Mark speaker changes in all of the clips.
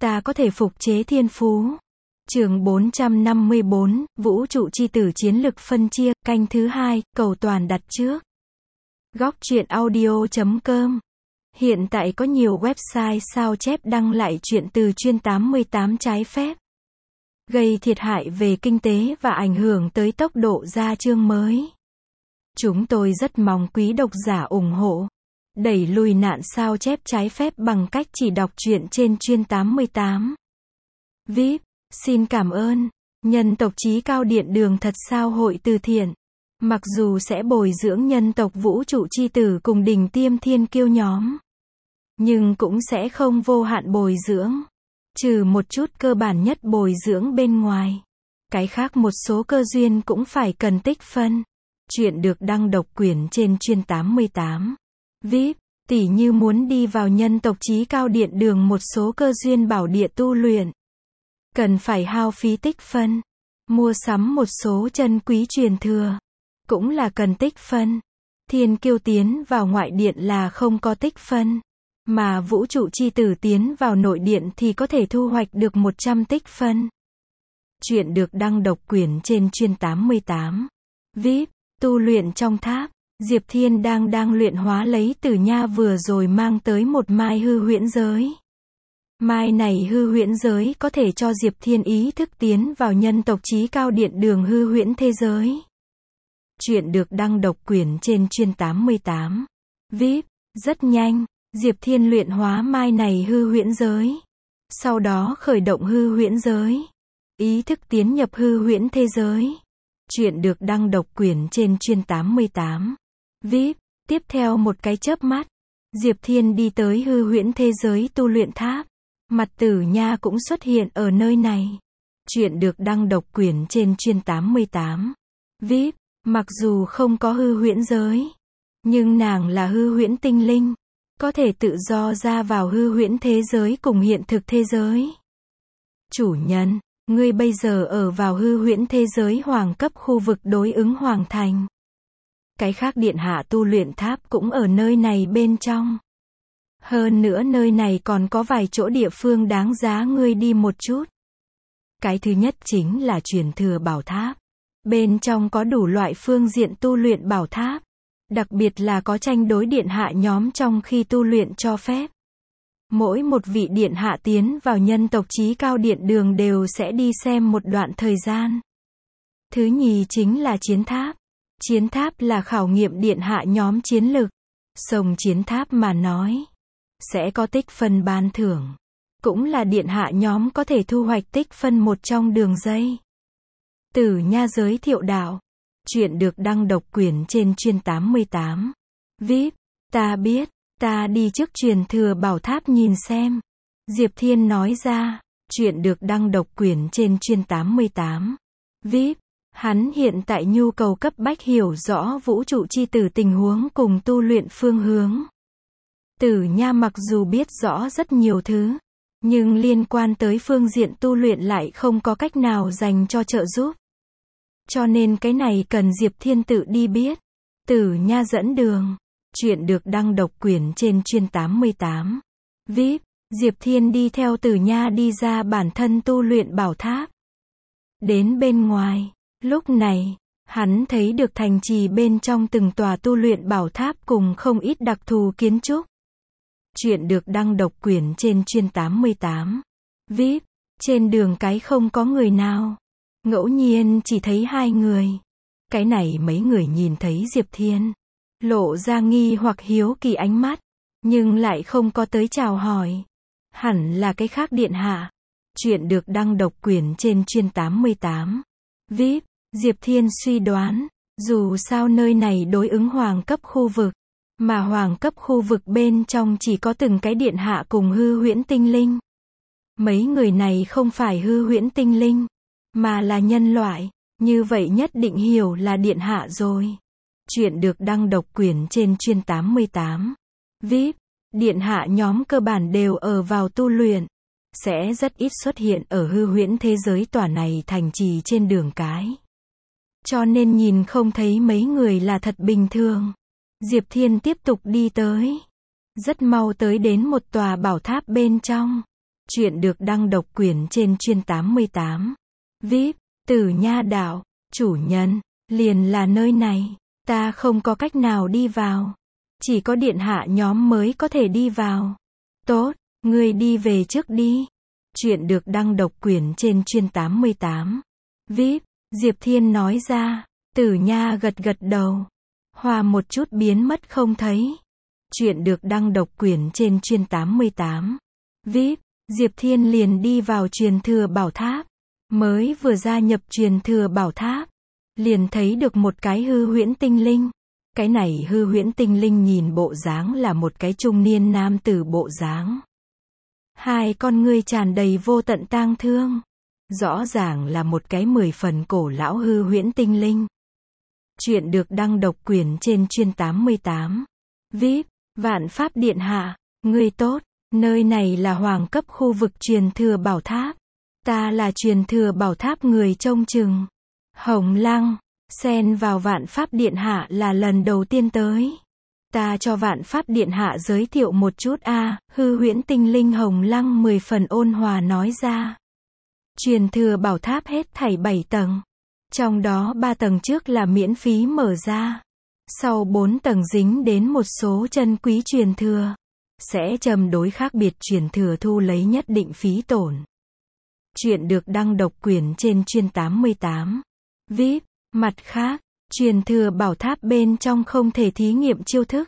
Speaker 1: ta có thể phục chế thiên phú. Chương 454, Vũ trụ chi tử chiến lực phân chia, canh thứ 2, cầu toàn đặt trước. Góc truyện audio.com. Hiện tại có nhiều website sao chép đăng lại truyện từ chuyên 88 trái phép, gây thiệt hại về kinh tế và ảnh hưởng tới tốc độ ra chương mới. Chúng tôi rất mong quý độc giả ủng hộ, đẩy lùi nạn sao chép trái phép bằng cách chỉ đọc truyện trên chuyên 88. VIP, xin cảm ơn. Nhân tộc Chí Cao Điện Đường thật sao hội từ thiện. Mặc dù sẽ bồi dưỡng nhân tộc vũ trụ chi tử cùng đỉnh tiêm thiên kiêu nhóm, nhưng cũng sẽ không vô hạn bồi dưỡng. Trừ một chút cơ bản nhất bồi dưỡng bên ngoài, cái khác một số cơ duyên cũng phải cần tích phân. Chuyện được đăng độc quyền trên chuyên 88. VIP, tỉ như muốn đi vào nhân tộc Chí Cao Điện Đường một số cơ duyên bảo địa tu luyện, cần phải hao phí tích phân. Mua sắm một số chân quý truyền thừa, cũng là cần tích phân. Thiên kiêu tiến vào ngoại điện là không có tích phân, mà vũ trụ chi tử tiến vào nội điện thì có thể thu hoạch được 100 tích phân. Chuyện được đăng độc quyền trên chuyên 88. VIP, tu luyện trong tháp. Diệp Thiên đang luyện hóa lấy Tử Nha vừa rồi mang tới một mai hư huyễn giới. Mai này hư huyễn giới có thể cho Diệp Thiên ý thức tiến vào nhân tộc Chí Cao Điện Đường hư huyễn thế giới. Chuyện được đăng độc quyền trên chuyên 88. VIP, rất nhanh, Diệp Thiên luyện hóa mai này hư huyễn giới. Sau đó khởi động hư huyễn giới, ý thức tiến nhập hư huyễn thế giới. Chuyện được đăng độc quyền trên chuyên 88. VIP, tiếp theo một cái chớp mắt, Diệp Thiên đi tới hư huyễn thế giới tu luyện tháp. Mặt Tử Nha cũng xuất hiện ở nơi này. Chuyện được đăng độc quyền trên chuyên 88. VIP, mặc dù không có hư huyễn giới, nhưng nàng là hư huyễn tinh linh, có thể tự do ra vào hư huyễn thế giới cùng hiện thực thế giới. Chủ nhân, ngươi bây giờ ở vào hư huyễn thế giới hoàng cấp khu vực đối ứng hoàng thành. Cái khác điện hạ tu luyện tháp cũng ở nơi này bên trong. Hơn nữa nơi này còn có vài chỗ địa phương đáng giá ngươi đi một chút. Cái thứ nhất chính là truyền thừa bảo tháp. Bên trong có đủ loại phương diện tu luyện bảo tháp. Đặc biệt là có tranh đối điện hạ nhóm trong khi tu luyện cho phép. Mỗi một vị điện hạ tiến vào nhân tộc Chí Cao Điện Đường đều sẽ đi xem một đoạn thời gian. Thứ nhì chính là chiến tháp. Chiến tháp là khảo nghiệm điện hạ nhóm chiến lực. Sông chiến tháp mà nói, sẽ có tích phân ban thưởng. Cũng là điện hạ nhóm có thể thu hoạch tích phân một trong đường dây. Tử Nha giới thiệu đạo. Chuyện được đăng độc quyền trên chuyên 88. VIP, ta biết, ta đi trước truyền thừa bảo tháp nhìn xem. Diệp Thiên nói ra. Chuyện được đăng độc quyền trên chuyên 88. VIP, hắn hiện tại nhu cầu cấp bách hiểu rõ vũ trụ chi tử tình huống cùng tu luyện phương hướng. Tử Nha mặc dù biết rõ rất nhiều thứ, nhưng liên quan tới phương diện tu luyện lại không có cách nào dành cho trợ giúp. Cho nên cái này cần Diệp Thiên tự đi biết. Tử Nha dẫn đường. Chuyện được đăng độc quyền trên chuyên 88. VIP, Diệp Thiên đi theo Tử Nha đi ra bản thân tu luyện bảo tháp. Đến bên ngoài, lúc này, hắn thấy được thành trì bên trong từng tòa tu luyện bảo tháp cùng không ít đặc thù kiến trúc. Chuyện được đăng độc quyền trên chuyên 88. VIP, trên đường cái không có người nào. Ngẫu nhiên chỉ thấy hai người. Cái này mấy người nhìn thấy Diệp Thiên, lộ ra nghi hoặc hiếu kỳ ánh mắt, nhưng lại không có tới chào hỏi. Hẳn là cái khác điện hạ. Chuyện được đăng độc quyền trên chuyên 88. VIP, Diệp Thiên suy đoán, dù sao nơi này đối ứng hoàng cấp khu vực, mà hoàng cấp khu vực bên trong chỉ có từng cái điện hạ cùng hư huyễn tinh linh. Mấy người này không phải hư huyễn tinh linh, mà là nhân loại, như vậy nhất định hiểu là điện hạ rồi. Chuyện được đăng độc quyền trên chuyên 88. VIP, điện hạ nhóm cơ bản đều ở vào tu luyện, sẽ rất ít xuất hiện ở hư huyễn thế giới tòa này thành trì trên đường cái. Cho nên nhìn không thấy mấy người là thật bình thường. Diệp Thiên tiếp tục đi tới. Rất mau tới đến một tòa bảo tháp bên trong. Chuyện được đăng độc quyền trên chuyên 88. VIP, Tử Nha Đạo, chủ nhân, liền là nơi này. Ta không có cách nào đi vào. Chỉ có điện hạ nhóm mới có thể đi vào. Tốt, ngươi đi về trước đi. Chuyện được đăng độc quyền trên chuyên 88. VIP, Diệp Thiên nói ra. Tử Nha gật gật đầu. Hòa một chút biến mất không thấy. Chuyện được đăng độc quyền trên chuyên 88. VIP, Diệp Thiên liền đi vào truyền thừa bảo tháp. Mới vừa gia nhập truyền thừa bảo tháp, liền thấy được một cái hư huyễn tinh linh. Cái này hư huyễn tinh linh nhìn bộ dáng là một cái trung niên nam tử bộ dáng. Hai con ngươi tràn đầy vô tận tang thương. Rõ ràng là một cái 10 phần cổ lão hư huyễn tinh linh. Chuyện được đăng độc quyền trên chuyên 88. VIP, Vạn Pháp Điện Hạ, ngươi tốt, nơi này là hoàng cấp khu vực truyền thừa bảo tháp. Ta là truyền thừa bảo tháp người trông chừng. Hồng Lăng, xen vào Vạn Pháp Điện Hạ là lần đầu tiên tới. Ta cho Vạn Pháp Điện Hạ giới thiệu một chút hư huyễn tinh linh Hồng Lăng 10 phần ôn hòa nói ra. Truyền thừa bảo tháp hết thảy 7 tầng. Trong đó 3 tầng trước là miễn phí mở ra. Sau 4 tầng dính đến một số chân quý truyền thừa. Sẽ châm đối khác biệt truyền thừa thu lấy nhất định phí tổn. Chuyện được đăng độc quyền trên chuyên 88. VIP, mặt khác, truyền thừa bảo tháp bên trong không thể thí nghiệm chiêu thức.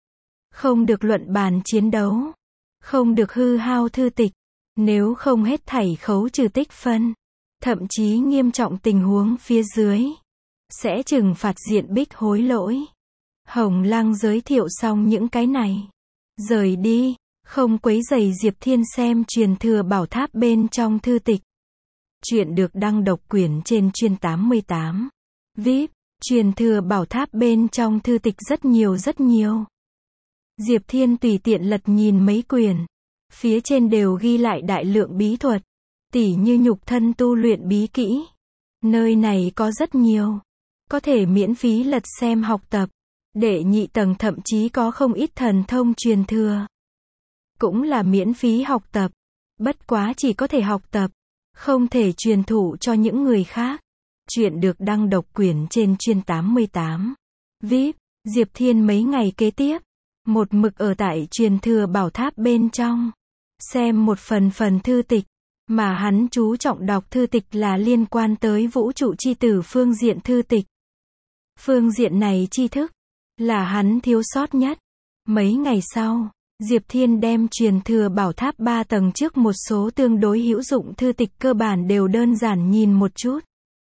Speaker 1: Không được luận bàn chiến đấu. Không được hư hao thư tịch. Nếu không hết thảy khấu trừ tích phân. Thậm chí nghiêm trọng tình huống phía dưới. Sẽ trừng phạt diện bích hối lỗi. Hồng Lăng giới thiệu xong những cái này. Rời đi, không quấy rầy Diệp Thiên xem truyền thừa bảo tháp bên trong thư tịch. Chuyện được đăng độc quyền trên chuyên 88. VIP, truyền thừa bảo tháp bên trong thư tịch rất nhiều. Diệp Thiên tùy tiện lật nhìn mấy quyển. Phía trên đều ghi lại đại lượng bí thuật. Tỉ như nhục thân tu luyện bí kỹ. Nơi này có rất nhiều. Có thể miễn phí lật xem học tập. Đệ nhị tầng thậm chí có không ít thần thông truyền thừa. Cũng là miễn phí học tập. Bất quá chỉ có thể học tập. Không thể truyền thụ cho những người khác. Chuyện được đăng độc quyền trên chuyên 88. VIP, Diệp Thiên mấy ngày kế tiếp. Một mực ở tại truyền thừa bảo tháp bên trong. Xem một phần thư tịch. Mà hắn chú trọng đọc thư tịch là liên quan tới vũ trụ chi tử phương diện thư tịch. Phương diện này tri thức. Là hắn thiếu sót nhất. Mấy ngày sau, Diệp Thiên đem truyền thừa bảo tháp 3 tầng trước một số tương đối hữu dụng thư tịch cơ bản đều đơn giản nhìn một chút.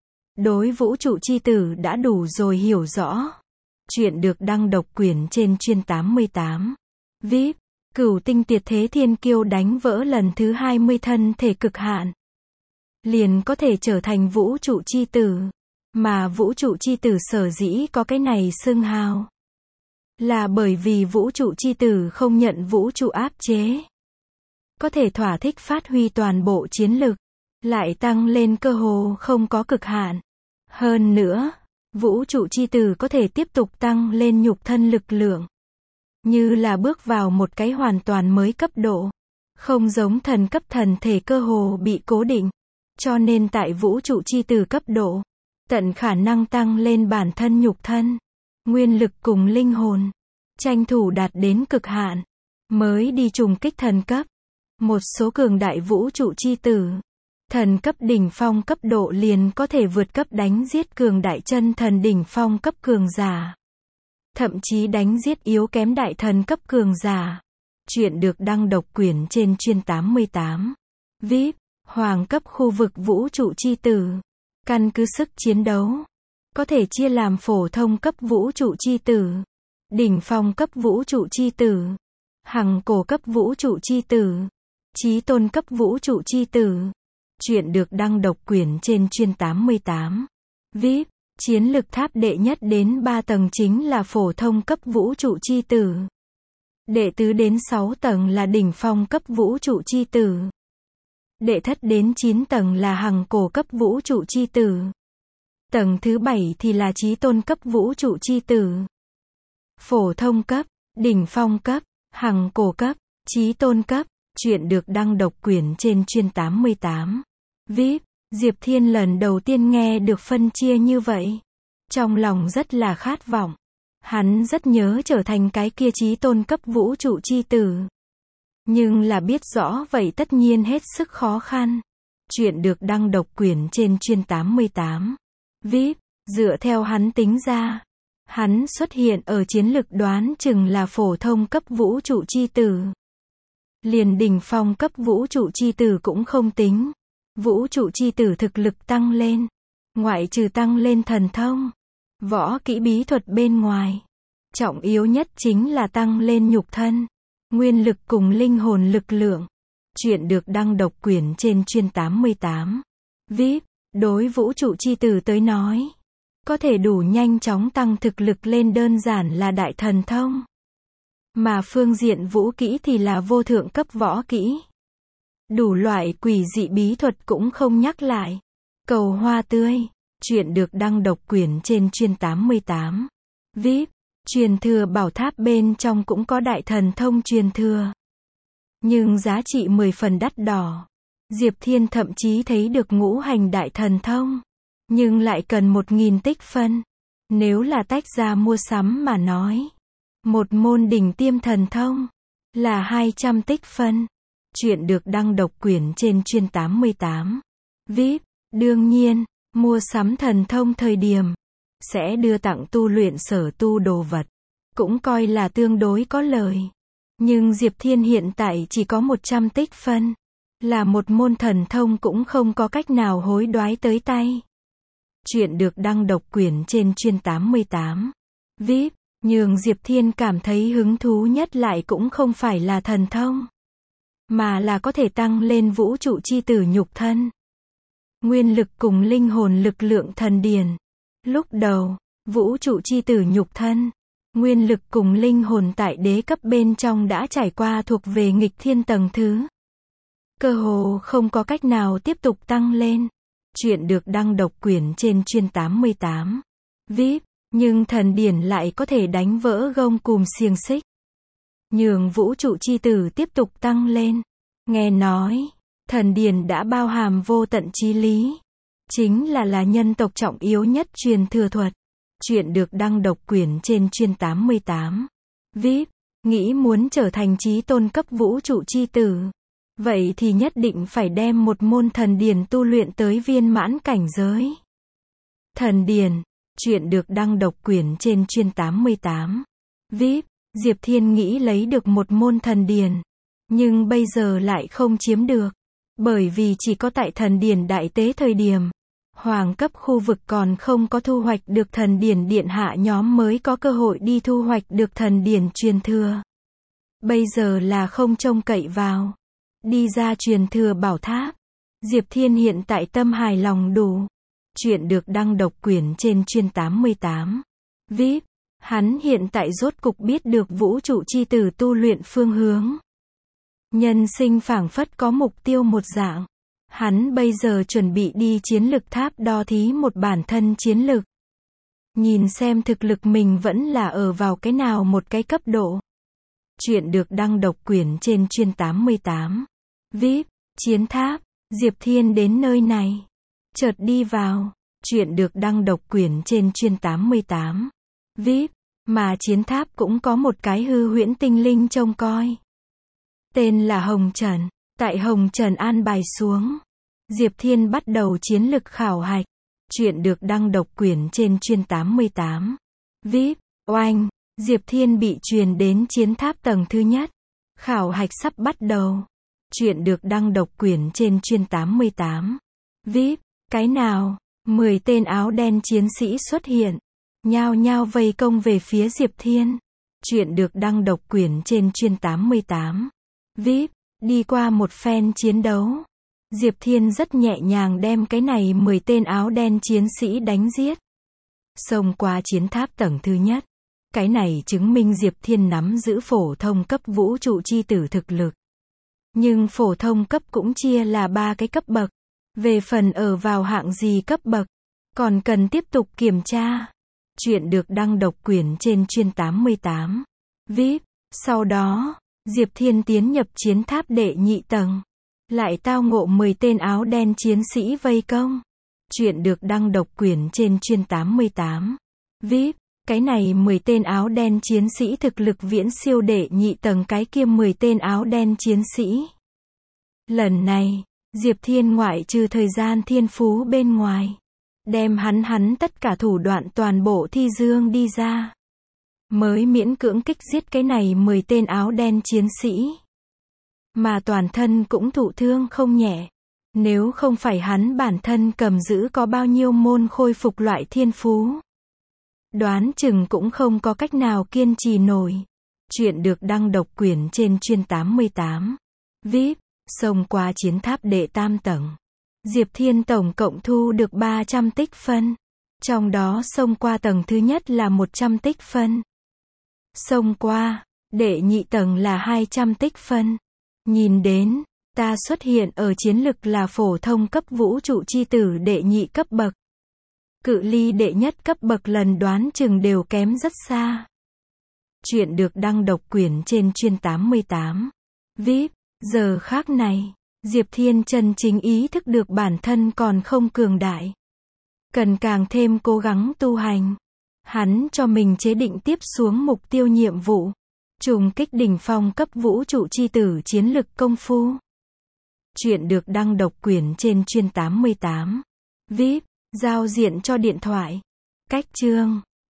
Speaker 1: Đối vũ trụ chi tử đã đủ rồi hiểu rõ. Chuyện được đăng độc quyền trên chuyên 88. VIP, Cửu Tinh Tuyệt Thế Thiên Kiêu đánh vỡ lần thứ 20 thân thể cực hạn. Liền có thể trở thành vũ trụ chi tử. Mà vũ trụ chi tử sở dĩ có cái này xưng hào. Là bởi vì vũ trụ chi tử không nhận vũ trụ áp chế. Có thể thỏa thích phát huy toàn bộ chiến lực. Lại tăng lên cơ hồ không có cực hạn. Hơn nữa, vũ trụ chi tử có thể tiếp tục tăng lên nhục thân lực lượng. Như là bước vào một cái hoàn toàn mới cấp độ. Không giống thần cấp thần thể cơ hồ bị cố định. Cho nên tại vũ trụ chi tử cấp độ, tận khả năng tăng lên bản thân nhục thân, nguyên lực cùng linh hồn. Tranh thủ đạt đến cực hạn. Mới đi trùng kích thần cấp. Một số cường đại vũ trụ chi tử. Thần cấp đỉnh phong cấp độ liền có thể vượt cấp đánh giết cường đại chân thần đỉnh phong cấp cường giả. Thậm chí đánh giết yếu kém đại thần cấp cường giả. Chuyện được đăng độc quyền trên chuyên 88. VIP, hoàng cấp khu vực vũ trụ chi tử. Căn cứ sức chiến đấu. Có thể chia làm phổ thông cấp vũ trụ chi tử. Đỉnh phong cấp vũ trụ chi tử. Hằng cổ cấp vũ trụ chi tử. Chí tôn cấp vũ trụ chi tử. Chuyện được đăng độc quyền trên chuyên 88. VIP, chiến lực tháp đệ nhất đến 3 tầng chính là phổ thông cấp vũ trụ chi tử. Đệ tứ đến 6 tầng là đỉnh phong cấp vũ trụ chi tử. Đệ thất đến 9 tầng là hằng cổ cấp vũ trụ chi tử. Tầng thứ 7 thì là chí tôn cấp vũ trụ chi tử. Phổ thông cấp, đỉnh phong cấp, hằng cổ cấp, chí tôn cấp, Chuyện được đăng độc quyền trên chuyên 88. VIP, Diệp Thiên lần đầu tiên nghe được phân chia như vậy. Trong lòng rất là khát vọng. Hắn rất nhớ trở thành cái kia chí tôn cấp vũ trụ chi tử. Nhưng là biết rõ vậy tất nhiên hết sức khó khăn. Chuyện được đăng độc quyền trên chuyên 88. VIP, dựa theo hắn tính ra. Hắn xuất hiện ở chiến lực đoán chừng là phổ thông cấp vũ trụ chi tử. Liền đỉnh phong cấp vũ trụ chi tử cũng không tính. Vũ trụ chi tử thực lực tăng lên. Ngoại trừ tăng lên thần thông, võ kỹ bí thuật bên ngoài. Trọng yếu nhất chính là tăng lên nhục thân, nguyên lực cùng linh hồn lực lượng. Chuyện được đăng độc quyền trên chuyên 88. VIP, đối vũ trụ chi tử tới nói, có thể đủ nhanh chóng tăng thực lực lên đơn giản là đại thần thông. Mà phương diện vũ kỹ thì là vô thượng cấp võ kỹ. Đủ loại quỷ dị bí thuật cũng không nhắc lại. Cầu hoa tươi. Chuyện được đăng độc quyền trên chuyên 88. VIP, truyền thừa bảo tháp bên trong cũng có đại thần thông truyền thừa. Nhưng giá trị 10 phần đắt đỏ. Diệp Thiên thậm chí thấy được ngũ hành đại thần thông. Nhưng lại cần 1000 tích phân. Nếu là tách ra mua sắm mà nói. Một môn đỉnh tiêm thần thông là 200 tích phân. Chuyện được đăng độc quyền trên chuyên 88. VIP, đương nhiên, mua sắm thần thông thời điểm sẽ đưa tặng tu luyện sở tu đồ vật, cũng coi là tương đối có lời. Nhưng Diệp Thiên hiện tại chỉ có 100 tích phân, là một môn thần thông cũng không có cách nào hối đoái tới tay. Chuyện được đăng độc quyền trên chuyên 88. VIP, nhường Diệp Thiên cảm thấy hứng thú nhất lại cũng không phải là thần thông, mà là có thể tăng lên vũ trụ chi tử nhục thân, nguyên lực cùng linh hồn lực lượng thần điển. Lúc đầu, vũ trụ chi tử nhục thân, nguyên lực cùng linh hồn tại đế cấp bên trong đã trải qua thuộc về nghịch thiên tầng thứ. Cơ hồ không có cách nào tiếp tục tăng lên. Chuyện được đăng độc quyền trên chuyên 88. VIP, nhưng thần điển lại có thể đánh vỡ gông cùm xiềng xích. Nhường vũ trụ chi tử tiếp tục tăng lên. Nghe nói, thần điển đã bao hàm vô tận chí lý. Chính là nhân tộc trọng yếu nhất truyền thừa thuật. Chuyện được đăng độc quyền trên chuyên 88. VIP, nghĩ muốn trở thành chí tôn cấp vũ trụ chi tử. Vậy thì nhất định phải đem một môn thần điển tu luyện tới viên mãn cảnh giới. Thần điển, chuyện được đăng độc quyền trên chuyên 88. VIP, Diệp Thiên nghĩ lấy được một môn thần điển. Nhưng bây giờ lại không chiếm được. Bởi vì chỉ có tại thần điển đại tế thời điểm, hoàng cấp khu vực còn không có thu hoạch được thần điển điện hạ nhóm mới có cơ hội đi thu hoạch được thần điển truyền thừa. Bây giờ là không trông cậy vào. Đi ra truyền thừa bảo tháp. Diệp Thiên hiện tại tâm hài lòng đủ. Chuyện được đăng độc quyền trên chuyên 88. VIP, hắn hiện tại rốt cục biết được vũ trụ chi tử tu luyện phương hướng. Nhân sinh phảng phất có mục tiêu một dạng. Hắn bây giờ chuẩn bị đi chiến lực tháp đo thí một bản thân chiến lực. Nhìn xem thực lực mình vẫn là ở vào cái nào một cái cấp độ. Chuyện được đăng độc quyền trên chuyên 88. VIP, chiến tháp. Diệp Thiên đến nơi này. Chợt đi vào. Chuyện được đăng độc quyền trên chuyên 88. VIP, mà chiến tháp cũng có một cái hư huyễn tinh linh trông coi. Tên là Hồng Trần. Tại Hồng Trần an bài xuống, Diệp Thiên bắt đầu chiến lực khảo hạch. Chuyện được đăng độc quyền trên chuyên 88. VIP, oanh, Diệp Thiên bị truyền đến chiến tháp tầng thứ nhất. Khảo hạch sắp bắt đầu. Chuyện được đăng độc quyền trên chuyên 88. VIP, cái nào? 10 tên áo đen chiến sĩ xuất hiện. Nhao nhao vây công về phía Diệp Thiên. Chuyện được đăng độc quyền trên chuyên 88. VIP, đi qua một phen chiến đấu. Diệp Thiên rất nhẹ nhàng đem cái này 10 tên áo đen chiến sĩ đánh giết. Xông qua chiến tháp tầng thứ nhất. Cái này chứng minh Diệp Thiên nắm giữ phổ thông cấp vũ trụ chi tử thực lực. Nhưng phổ thông cấp cũng chia là 3 cái cấp bậc. Về phần ở vào hạng gì cấp bậc, còn cần tiếp tục kiểm tra. Chuyện được đăng độc quyền trên chuyên 88. VIP, sau đó, Diệp Thiên tiến nhập chiến tháp đệ nhị tầng. Lại tao ngộ 10 tên áo đen chiến sĩ vây công. Chuyện được đăng độc quyền trên chuyên 88. VIP, cái này 10 tên áo đen chiến sĩ thực lực viễn siêu đệ nhị tầng cái kia 10 tên áo đen chiến sĩ. Lần này, Diệp Thiên ngoại trừ thời gian thiên phú bên ngoài. Đem hắn tất cả thủ đoạn toàn bộ thi dương đi ra. Mới miễn cưỡng kích giết cái này 10 tên áo đen chiến sĩ. Mà toàn thân cũng thụ thương không nhẹ. Nếu không phải hắn bản thân cầm giữ có bao nhiêu môn khôi phục loại thiên phú. Đoán chừng cũng không có cách nào kiên trì nổi. Chuyện được đăng độc quyền trên chuyên 88. VIP, xông qua chiến tháp đệ tam tầng. Diệp Thiên tổng cộng thu được 300 tích phân. Trong đó xông qua tầng thứ nhất là 100 tích phân. Xông qua đệ nhị tầng là 200 tích phân. Nhìn đến, ta xuất hiện ở chiến lực là phổ thông cấp vũ trụ chi tử đệ nhị cấp bậc. Cự ly đệ nhất cấp bậc lần đoán chừng đều kém rất xa. Chuyện được đăng độc quyền trên chuyên 88. VIP, giờ khác này, Diệp Thiên chân chính ý thức được bản thân còn không cường đại. Cần càng thêm cố gắng tu hành. Hắn cho mình chế định tiếp xuống mục tiêu nhiệm vụ. Trùng kích đỉnh phong cấp vũ trụ chi tử chiến lực công phu. Chuyện được đăng độc quyền trên chuyên 88. VIP, giao diện cho điện thoại. Cách chương